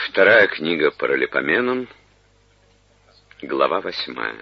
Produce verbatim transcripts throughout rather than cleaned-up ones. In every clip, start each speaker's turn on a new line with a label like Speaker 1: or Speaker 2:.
Speaker 1: Вторая книга Паралипоменон, глава восьмая.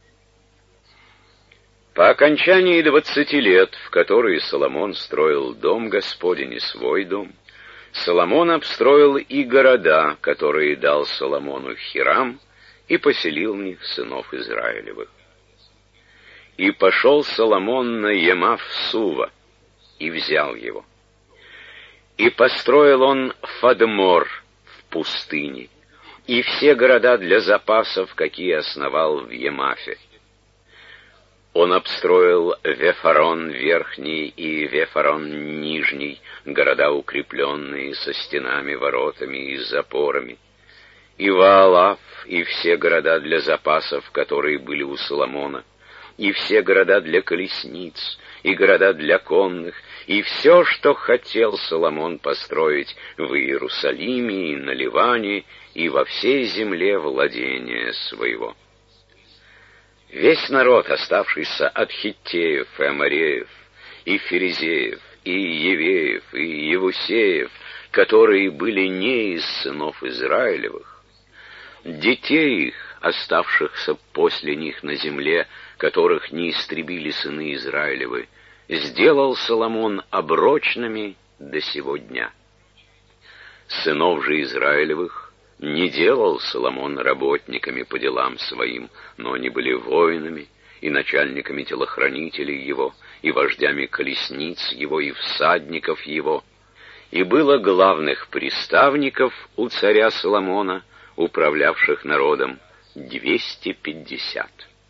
Speaker 1: По окончании двадцати лет, в которые Соломон строил дом Господень и свой дом, Соломон обстроил и города, которые дал Соломону Хирам, и поселил в них сынов Израилевых. И пошел Соломон на Емав-Сува, и взял его. И построил он Фадмор в пустыне, и все города для запасов, какие основал в Емафе. Он обстроил Вефарон Верхний и Вефарон Нижний, города укрепленные со стенами, воротами и запорами, и Ваалав, и все города для запасов, которые были у Соломона, и все города для колесниц, и города для конных, и все, что хотел Соломон построить в Иерусалиме и на Ливане, и во всей земле владения своего. Весь народ, оставшийся от хиттеев и амореев, и ферезеев, и евеев, и евусеев, которые были не из сынов Израилевых, детей их, оставшихся после них на земле, которых не истребили сыны Израилевы, сделал Соломон оброчными до сего дня. Сынов же Израилевых не делал Соломон работниками по делам своим, но они были воинами и начальниками телохранителей его, и вождями колесниц его, и всадников его, и было главных приставников у царя Соломона, управлявших народом, двести пятьдесят.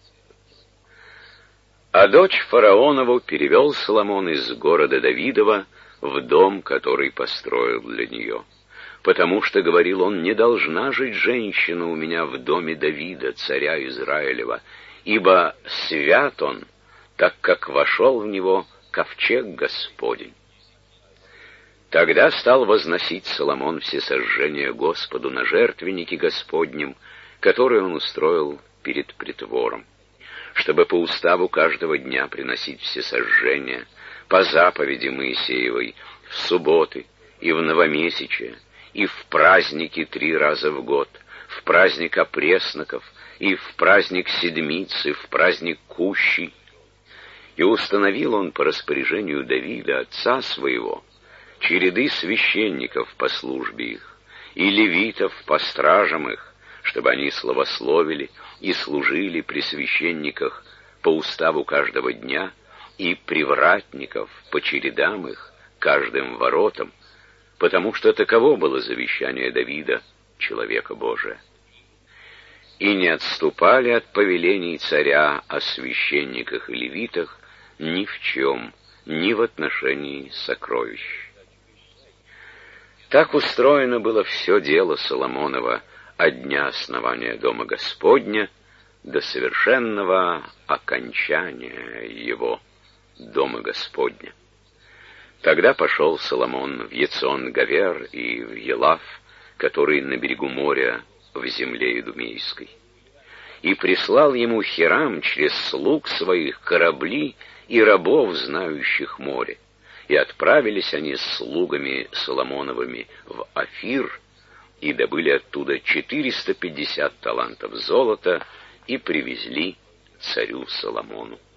Speaker 1: А дочь фараонову перевел Соломон из города Давидова в дом, который построил для нее. Потому что, говорил он, не должна жить женщина у меня в доме Давида, царя Израилева, ибо свят он, так как вошел в него ковчег Господень. Тогда стал возносить Соломон всесожжения Господу на жертвеннике Господнем, который он устроил перед притвором, чтобы по уставу каждого дня приносить всесожжения, по заповеди Моисеевой, в субботы и в новомесячие, и в праздники три раза в год, в праздник опресноков, и в праздник седмицы, в праздник кущи. И установил он по распоряжению Давида, отца своего, череды священников по службе их, и левитов по стражам их, чтобы они славословили и служили при священниках по уставу каждого дня, и привратников по чередам их, каждым воротам, потому что таково было завещание Давида, человека Божия. И не отступали от повелений царя о священниках и левитах ни в чем, ни в отношении сокровищ. Так устроено было все дело Соломонова от дня основания Дома Господня до совершенного окончания его, Дома Господня. Тогда пошел Соломон в Ецон-Гавер и в Елав, который на берегу моря в земле Идумейской, и прислал ему Хирам через слуг своих корабли и рабов, знающих море, и отправились они с слугами Соломоновыми в Офир, и добыли оттуда четыреста пятьдесят талантов золота, и привезли царю Соломону.